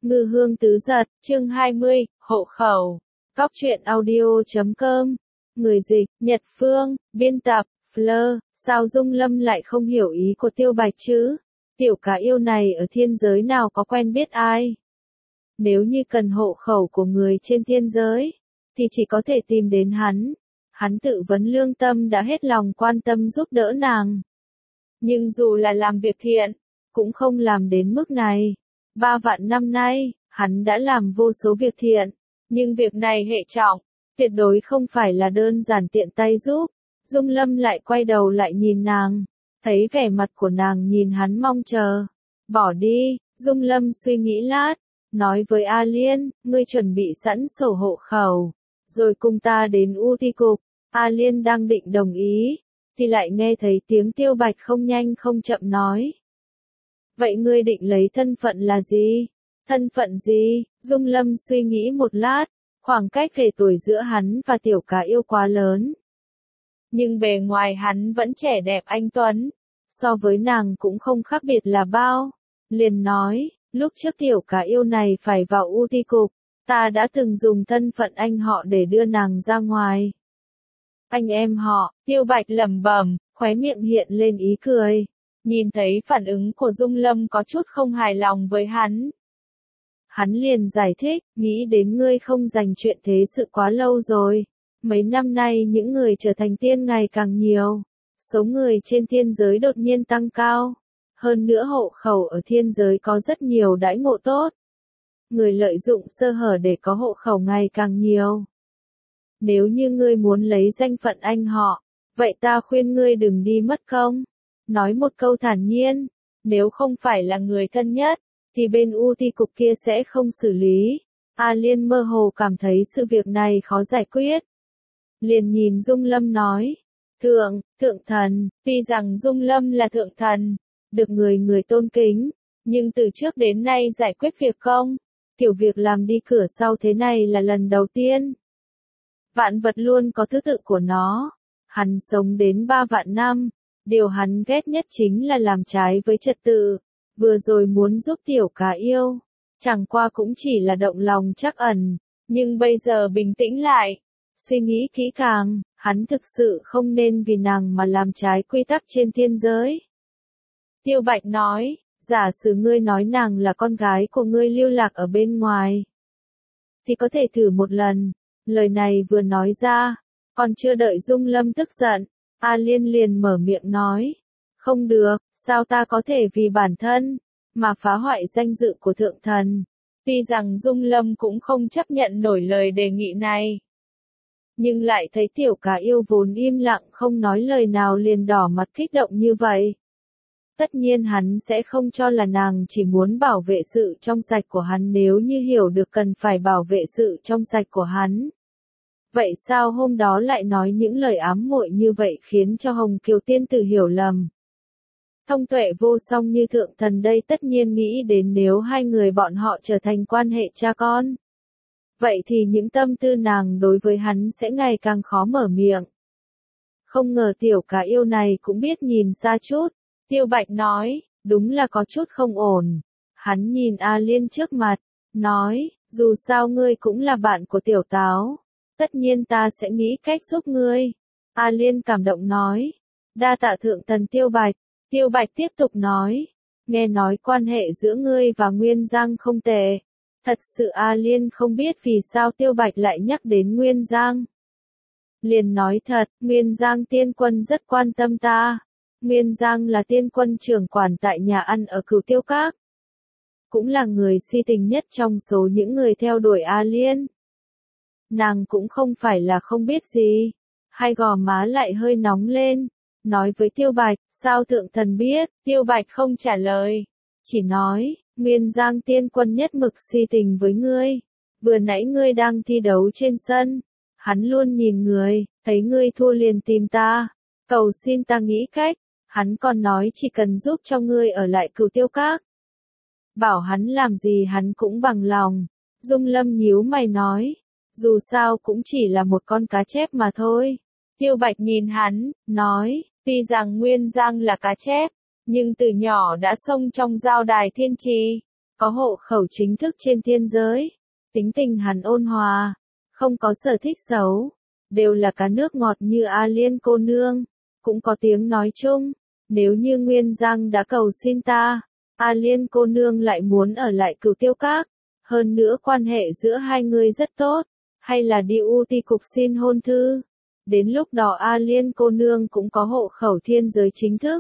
Ngư hương tứ giật, chương 20, hộ khẩu. Cóc truyện audio.com. Người dịch, Nhật Phương, biên tập, Fleur. Sao Dung Lâm lại không hiểu ý của Tiêu Bạch chứ? Tiểu cá yêu này ở thiên giới nào có quen biết ai? Nếu như cần hộ khẩu của người trên thiên giới, thì chỉ có thể tìm đến hắn. Hắn tự vấn lương tâm đã hết lòng quan tâm giúp đỡ nàng. Nhưng dù là làm việc thiện, cũng không làm đến mức này. 3 vạn năm nay, hắn đã làm vô số việc thiện, nhưng việc này hệ trọng, tuyệt đối không phải là đơn giản tiện tay giúp. Dung Lâm lại quay đầu lại nhìn nàng, thấy vẻ mặt của nàng nhìn hắn mong chờ. Bỏ đi, Dung Lâm suy nghĩ lát, nói với A Liên, ngươi chuẩn bị sẵn sổ hộ khẩu, rồi cùng ta đến U Ti Cục. A Liên đang định đồng ý, thì lại nghe thấy tiếng Tiêu Bạch không nhanh không chậm nói. Vậy ngươi định lấy thân phận là gì? Thân phận gì? Dung Lâm suy nghĩ một lát, khoảng cách về tuổi giữa hắn và tiểu cá yêu quá lớn. Nhưng bề ngoài hắn vẫn trẻ đẹp anh tuấn, so với nàng cũng không khác biệt là bao. Liền nói, lúc trước tiểu cá yêu này phải vào U Ti Cục, ta đã từng dùng thân phận anh họ để đưa nàng ra ngoài. Anh em họ, Tiêu Bạch lẩm bẩm, khóe miệng hiện lên ý cười. Nhìn thấy phản ứng của Dung Lâm có chút không hài lòng với hắn. Hắn liền giải thích, nghĩ đến ngươi không dành chuyện thế sự quá lâu rồi. Mấy năm nay những người trở thành tiên ngày càng nhiều. Số người trên thiên giới đột nhiên tăng cao. Hơn nữa hộ khẩu ở thiên giới có rất nhiều đãi ngộ tốt. Người lợi dụng sơ hở để có hộ khẩu ngày càng nhiều. Nếu như ngươi muốn lấy danh phận anh họ, vậy ta khuyên ngươi đừng đi mất công. Nói một câu thản nhiên, nếu không phải là người thân nhất, thì bên U Ti Cục kia sẽ không xử lý. A Liên mơ hồ cảm thấy sự việc này khó giải quyết. Liền nhìn Dung Lâm nói, thượng thần, tuy rằng Dung Lâm là thượng thần, được người tôn kính, nhưng từ trước đến nay giải quyết việc công, kiểu việc làm đi cửa sau thế này là lần đầu tiên. Vạn vật luôn có thứ tự của nó, hắn sống đến 3 vạn năm. Điều hắn ghét nhất chính là làm trái với trật tự. Vừa rồi muốn giúp tiểu cá yêu, chẳng qua cũng chỉ là động lòng trắc ẩn, nhưng bây giờ bình tĩnh lại, suy nghĩ kỹ càng, hắn thực sự không nên vì nàng mà làm trái quy tắc trên thiên giới. Tiêu Bạch nói, giả sử ngươi nói nàng là con gái của ngươi lưu lạc ở bên ngoài, thì có thể thử một lần. Lời này vừa nói ra, còn chưa đợi Dung Lâm tức giận, A Liên liền mở miệng nói, không được, sao ta có thể vì bản thân, mà phá hoại danh dự của thượng thần. Tuy rằng Dung Lâm cũng không chấp nhận nổi lời đề nghị này, nhưng lại thấy tiểu cá yêu vốn im lặng không nói lời nào liền đỏ mặt kích động như vậy. Tất nhiên hắn sẽ không cho là nàng chỉ muốn bảo vệ sự trong sạch của hắn nếu như hiểu được cần phải bảo vệ sự trong sạch của hắn. Vậy sao hôm đó lại nói những lời ám muội như vậy khiến cho Hồng Kiều tiên tử hiểu lầm. Thông tuệ vô song như thượng thần đây tất nhiên nghĩ đến nếu hai người bọn họ trở thành quan hệ cha con. Vậy thì những tâm tư nàng đối với hắn sẽ ngày càng khó mở miệng. Không ngờ tiểu cá yêu này cũng biết nhìn xa chút. Tiêu Bạch nói, đúng là có chút không ổn. Hắn nhìn A Liên trước mặt, nói, dù sao ngươi cũng là bạn của tiểu táo. Tất nhiên ta sẽ nghĩ cách giúp ngươi. A Liên cảm động nói. Đa tạ thượng thần Tiêu Bạch. Tiêu Bạch tiếp tục nói. Nghe nói quan hệ giữa ngươi và Nguyên Giang không tệ. Thật sự A Liên không biết vì sao Tiêu Bạch lại nhắc đến Nguyên Giang. Liền nói thật, Nguyên Giang tiên quân rất quan tâm ta. Nguyên Giang là tiên quân trưởng quản tại nhà ăn ở Cửu Tiêu Các. Cũng là người si tình nhất trong số những người theo đuổi A Liên. Nàng cũng không phải là không biết gì. Hai gò má lại hơi nóng lên. Nói với Tiêu Bạch, sao thượng thần biết? Tiêu Bạch không trả lời. Chỉ nói, Nguyên Giang tiên quân nhất mực si tình với ngươi. Vừa nãy ngươi đang thi đấu trên sân. Hắn luôn nhìn người, thấy ngươi thua liền tìm ta. Cầu xin ta nghĩ cách. Hắn còn nói chỉ cần giúp cho ngươi ở lại Cửu Tiêu Các. Bảo hắn làm gì hắn cũng bằng lòng. Dung Lâm nhíu mày nói. Dù sao cũng chỉ là một con cá chép mà thôi. Tiêu Bạch nhìn hắn, nói, tuy rằng Nguyên Giang là cá chép, nhưng từ nhỏ đã xông trong giao đài thiên trì. có hộ khẩu chính thức trên thiên giới. Tính tình hắn ôn hòa, không có sở thích xấu, đều là cá nước ngọt như A Liên cô nương, cũng có tiếng nói chung. Nếu như Nguyên Giang đã cầu xin ta, A Liên cô nương lại muốn ở lại Cửu Tiêu Các, hơn nữa quan hệ giữa hai người rất tốt, hay là đi U Ti cục xin hôn thư. Đến lúc đó A Liên cô nương cũng có hộ khẩu thiên giới chính thức.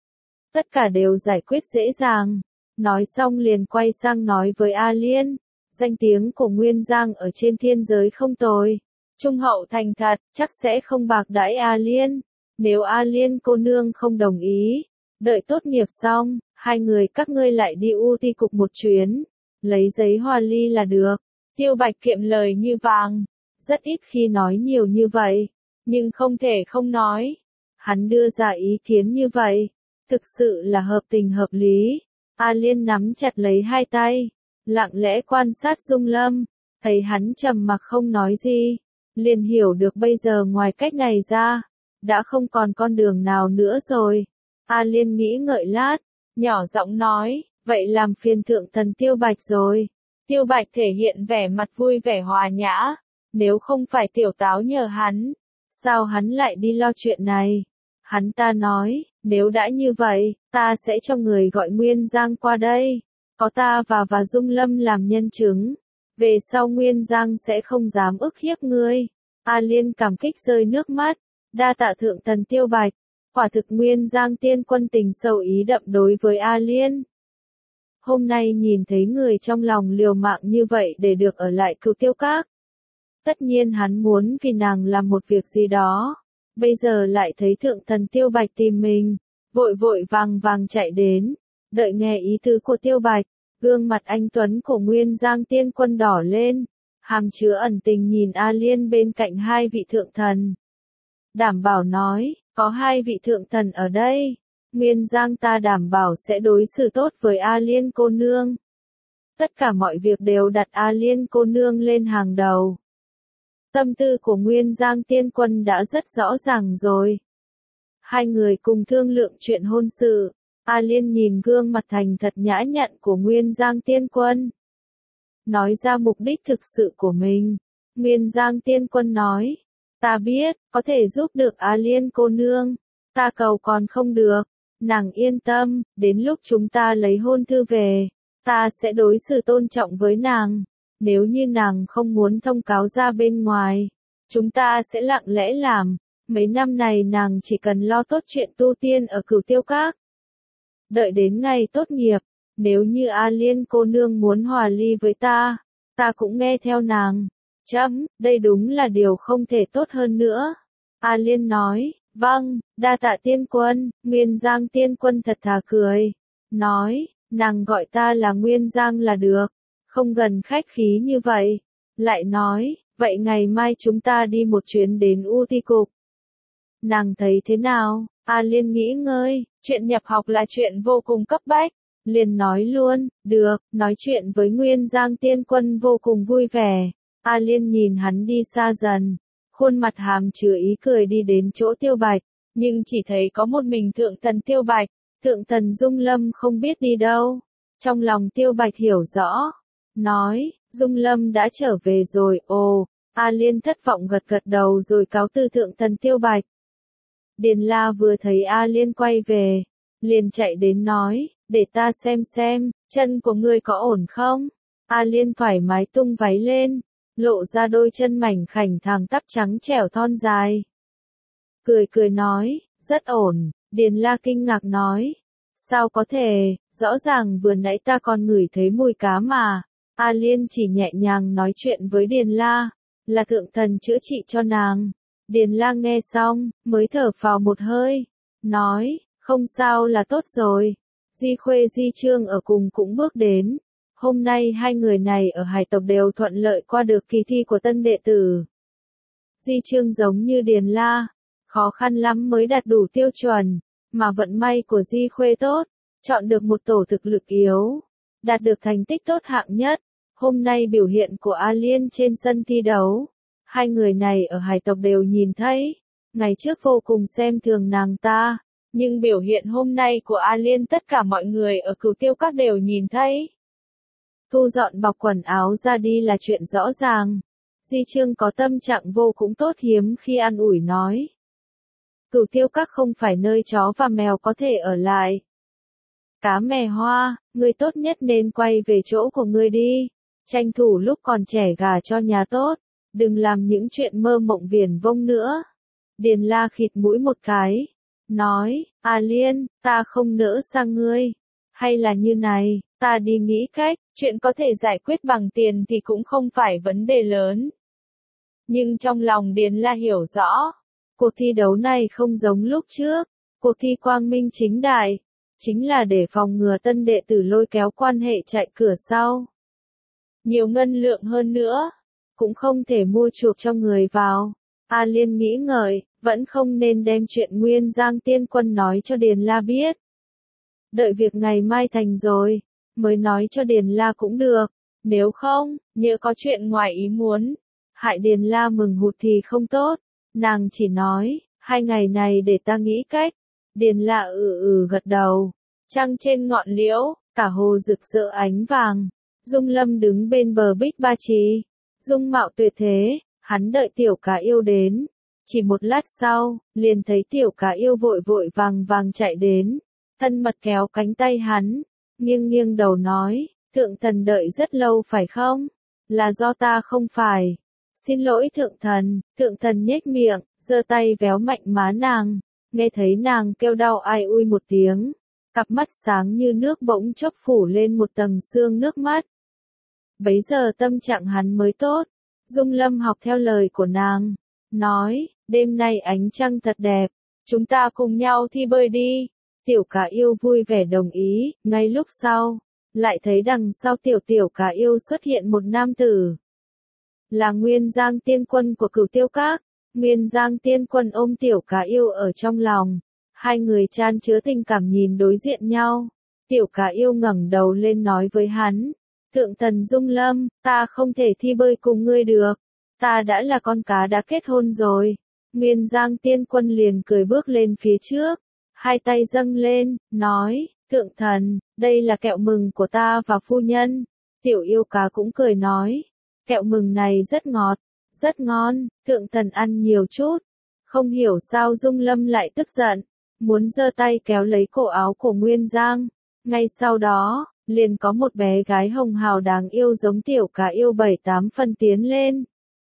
Tất cả đều giải quyết dễ dàng. Nói xong liền quay sang nói với A Liên, danh tiếng của Nguyên Giang ở trên thiên giới không tồi, trung hậu thành thật, chắc sẽ không bạc đãi A Liên. Nếu A Liên cô nương không đồng ý, đợi tốt nghiệp xong, hai người các ngươi lại đi U Ti cục một chuyến, lấy giấy hoa ly là được. Tiêu Bạch kiệm lời như vàng, rất ít khi nói nhiều như vậy, nhưng không thể không nói. Hắn đưa ra ý kiến như vậy, thực sự là hợp tình hợp lý. A Liên nắm chặt lấy hai tay, lặng lẽ quan sát Dung Lâm, thấy hắn trầm mặc không nói gì, liền hiểu được bây giờ ngoài cách này ra, đã không còn con đường nào nữa rồi. A Liên nghĩ ngợi lát, nhỏ giọng nói, vậy làm phiền thượng thần Tiêu Bạch rồi. Tiêu Bạch thể hiện vẻ mặt vui vẻ hòa nhã, nếu không phải tiểu táo nhờ hắn, sao hắn lại đi lo chuyện này? Hắn ta nói, nếu đã như vậy, ta sẽ cho người gọi Nguyên Giang qua đây, có ta và Dung Lâm làm nhân chứng, về sau Nguyên Giang sẽ không dám ức hiếp ngươi. A Liên cảm kích rơi nước mắt, đa tạ thượng thần Tiêu Bạch, quả thực Nguyên Giang tiên quân tình sâu ý đậm đối với A Liên. Hôm nay nhìn thấy người trong lòng liều mạng như vậy để được ở lại Cửu Tiêu Các. Tất nhiên hắn muốn vì nàng làm một việc gì đó. Bây giờ lại thấy thượng thần Tiêu Bạch tìm mình, vội vội vàng vàng chạy đến, đợi nghe ý tứ của Tiêu Bạch, gương mặt anh tuấn của Nguyên Giang tiên quân đỏ lên, hàm chứa ẩn tình nhìn A Liên bên cạnh hai vị thượng thần. Đảm bảo nói, có hai vị thượng thần ở đây, Nguyên Giang ta đảm bảo sẽ đối xử tốt với A Liên cô nương. Tất cả mọi việc đều đặt A Liên cô nương lên hàng đầu. Tâm tư của Nguyên Giang tiên quân đã rất rõ ràng rồi. Hai người cùng thương lượng chuyện hôn sự. A Liên nhìn gương mặt thành thật nhã nhặn của Nguyên Giang tiên quân, nói ra mục đích thực sự của mình. Nguyên Giang tiên quân nói, ta biết, có thể giúp được A Liên cô nương, ta cầu còn không được, nàng yên tâm, đến lúc chúng ta lấy hôn thư về, ta sẽ đối xử tôn trọng với nàng. Nếu như nàng không muốn thông cáo ra bên ngoài, chúng ta sẽ lặng lẽ làm. Mấy năm này nàng chỉ cần lo tốt chuyện tu tiên ở Cửu Tiêu Các. Đợi đến ngày tốt nghiệp, nếu như A Liên cô nương muốn hòa ly với ta, ta cũng nghe theo nàng. Chấm, đây đúng là điều không thể tốt hơn nữa. A Liên nói, vâng, đa tạ tiên quân. Nguyên Giang tiên quân thật thà cười, nói, nàng gọi ta là Nguyên Giang là được, không gần khách khí như vậy. Lại nói, vậy ngày mai chúng ta đi một chuyến đến U Ti cục. Nàng thấy thế nào? A Liên nghĩ ngơi, chuyện nhập học là chuyện vô cùng cấp bách, liền nói luôn, được. Nói chuyện với Nguyên Giang tiên quân vô cùng vui vẻ. A Liên nhìn hắn đi xa dần, khuôn mặt hàm chứa ý cười đi đến chỗ Tiêu Bạch, nhưng chỉ thấy có một mình thượng thần Tiêu Bạch, thượng thần Dung Lâm không biết đi đâu. Trong lòng Tiêu Bạch hiểu rõ, nói, Dung Lâm đã trở về rồi. Ồ, A Liên thất vọng gật gật đầu rồi cáo từ thượng thần Tiêu Bạch. Điền La vừa thấy A Liên quay về, liền chạy đến nói, để ta xem, chân của ngươi có ổn không? A Liên thoải mái tung váy lên, lộ ra đôi chân mảnh khảnh thẳng tắp trắng trẻo thon dài. Cười nói, rất ổn. Điền La kinh ngạc nói, sao có thể, rõ ràng vừa nãy ta còn ngửi thấy mùi cá mà. A Liên chỉ nhẹ nhàng nói chuyện với Điền La, là thượng thần chữa trị cho nàng. Điền La nghe xong, mới thở phào một hơi, nói, không sao là tốt rồi. Di Khuê Di Trương ở cùng cũng bước đến. Hôm nay hai người này ở Hải tộc đều thuận lợi qua được kỳ thi của tân đệ tử. Di Trương giống như Điền La, khó khăn lắm mới đạt đủ tiêu chuẩn, mà vận may của Di Khuê tốt, chọn được một tổ thực lực yếu, đạt được thành tích tốt hạng nhất. Hôm nay biểu hiện của A Liên trên sân thi đấu, hai người này ở Hải tộc đều nhìn thấy. Ngày trước vô cùng xem thường nàng ta, nhưng biểu hiện hôm nay của A Liên tất cả mọi người ở Cửu Tiêu Các đều nhìn thấy. thu dọn bọc quần áo ra đi là chuyện rõ ràng. Di Trương có tâm trạng vô cũng tốt hiếm khi an ủi nói. Cửu Tiêu Các không phải nơi chó và mèo có thể ở lại. Cá mè hoa, ngươi tốt nhất nên quay về chỗ của ngươi đi. Tranh thủ lúc còn trẻ gả cho nhà tốt. Đừng làm những chuyện mơ mộng viển vông nữa. Điền La khịt mũi một cái. Nói, A Liên, ta không nỡ sang ngươi. Hay là như này, ta đi nghĩ cách, chuyện có thể giải quyết bằng tiền thì cũng không phải vấn đề lớn. Nhưng trong lòng Điền La hiểu rõ, cuộc thi đấu này không giống lúc trước, cuộc thi quang minh chính đại, chính là để phòng ngừa tân đệ tử lôi kéo quan hệ chạy cửa sau. Nhiều ngân lượng hơn nữa, cũng không thể mua chuộc cho người vào. A Liên nghĩ ngợi, vẫn không nên đem chuyện Nguyên Giang Tiên Quân nói cho Điền La biết. Đợi việc ngày mai thành rồi, mới nói cho Điền La cũng được, nếu không, nhỡ có chuyện ngoài ý muốn, hại Điền La mừng hụt thì không tốt. Nàng chỉ nói, 2 ngày này để ta nghĩ cách. Điền La gật đầu. Trăng trên ngọn liễu, cả hồ rực rỡ ánh vàng. Dung Lâm đứng bên bờ Bích Ba Trì, dung mạo tuyệt thế, hắn đợi Tiểu Cá Yêu đến. Chỉ một lát sau, liền thấy Tiểu Cá Yêu vội vội vàng chạy đến, thân mật kéo cánh tay hắn, nghiêng đầu nói, thượng thần đợi rất lâu phải không? Là do ta không phải. Xin lỗi thượng thần nhếch miệng, giơ tay véo mạnh má nàng, nghe thấy nàng kêu đau ai ui một tiếng, cặp mắt sáng như nước bỗng chốc phủ lên một tầng sương nước mắt. Bấy giờ tâm trạng hắn mới tốt. Dung Lâm học theo lời của nàng, nói, đêm nay ánh trăng thật đẹp, chúng ta cùng nhau thi bơi đi. Tiểu Cá Yêu vui vẻ đồng ý, ngay lúc sau, lại thấy đằng sau Tiểu Cá Yêu xuất hiện một nam tử. Là Nguyên Giang Tiên Quân của Cửu Tiêu Các. Nguyên Giang Tiên Quân ôm Tiểu Cá Yêu ở trong lòng, hai người chan chứa tình cảm nhìn đối diện nhau. Tiểu Cá Yêu ngẩng đầu lên nói với hắn, thượng thần Dung Lâm, ta không thể thi bơi cùng ngươi được, ta đã là con cá đã kết hôn rồi. Nguyên Giang Tiên Quân liền cười bước lên phía trước, hai tay dâng lên, nói, thượng thần, đây là kẹo mừng của ta và phu nhân. Tiểu Yêu Cá cũng cười nói, kẹo mừng này rất ngọt, rất ngon, thượng thần ăn nhiều chút. Không hiểu sao Dung Lâm lại tức giận, muốn giơ tay kéo lấy cổ áo của Nguyên Giang. Ngay sau đó, liền có một bé gái hồng hào đáng yêu giống Tiểu Cá Yêu 7-8 phần tiến lên.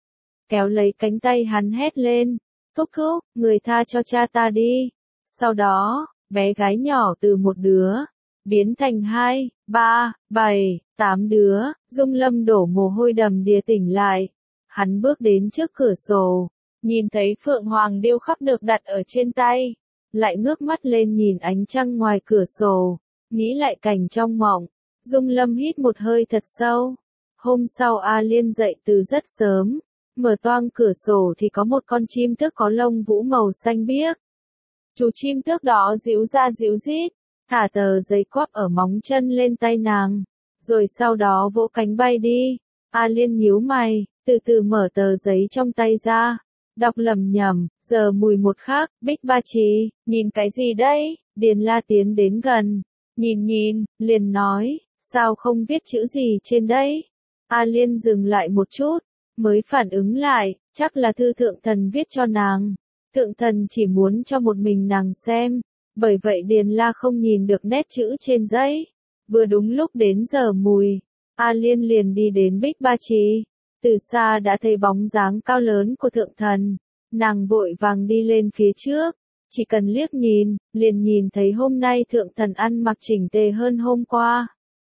Kéo lấy cánh tay hắn hét lên, thúc thúc, người tha cho cha ta đi. Sau đó, bé gái nhỏ từ một đứa, biến thành 2, 3, 7, 8 đứa. Dung Lâm đổ mồ hôi đầm đìa tỉnh lại. Hắn bước đến trước cửa sổ, nhìn thấy phượng hoàng điêu khắc được đặt ở trên tay, lại ngước mắt lên nhìn ánh trăng ngoài cửa sổ, nghĩ lại cảnh trong mộng. Dung Lâm hít một hơi thật sâu. Hôm sau A Liên dậy từ rất sớm, mở toang cửa sổ thì có một con chim tước có lông vũ màu xanh biếc. Chú chim tước đó díu ra díu dít, thả tờ giấy quắp ở móng chân lên tay nàng, rồi sau đó vỗ cánh bay đi. A Liên nhíu mày, từ từ mở tờ giấy trong tay ra, đọc lẩm nhẩm, giờ mùi một khác, Bích Ba Trì, nhìn cái gì đấy? Điền La tiến đến gần, nhìn, liền nói, sao không viết chữ gì trên đấy? A Liên dừng lại một chút, mới phản ứng lại, chắc là thư thượng thần viết cho nàng. Thượng thần chỉ muốn cho một mình nàng xem, bởi vậy Điền La không nhìn được nét chữ trên giấy. Vừa đúng lúc đến giờ mùi, A Liên liền đi đến Bích Ba Trì. Từ xa đã thấy bóng dáng cao lớn của thượng thần, nàng vội vàng đi lên phía trước, chỉ cần liếc nhìn, liền nhìn thấy hôm nay thượng thần ăn mặc chỉnh tề hơn hôm qua.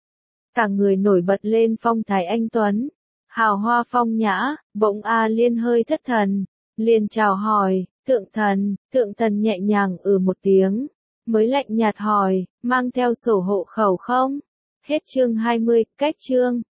Cả người nổi bật lên phong thái anh tuấn, hào hoa phong nhã. Bỗng A Liên hơi thất thần, liền chào hỏi, thượng thần nhẹ nhàng một tiếng, mới lạnh nhạt hỏi, mang theo sổ hộ khẩu không? Hết chương 20, cách chương.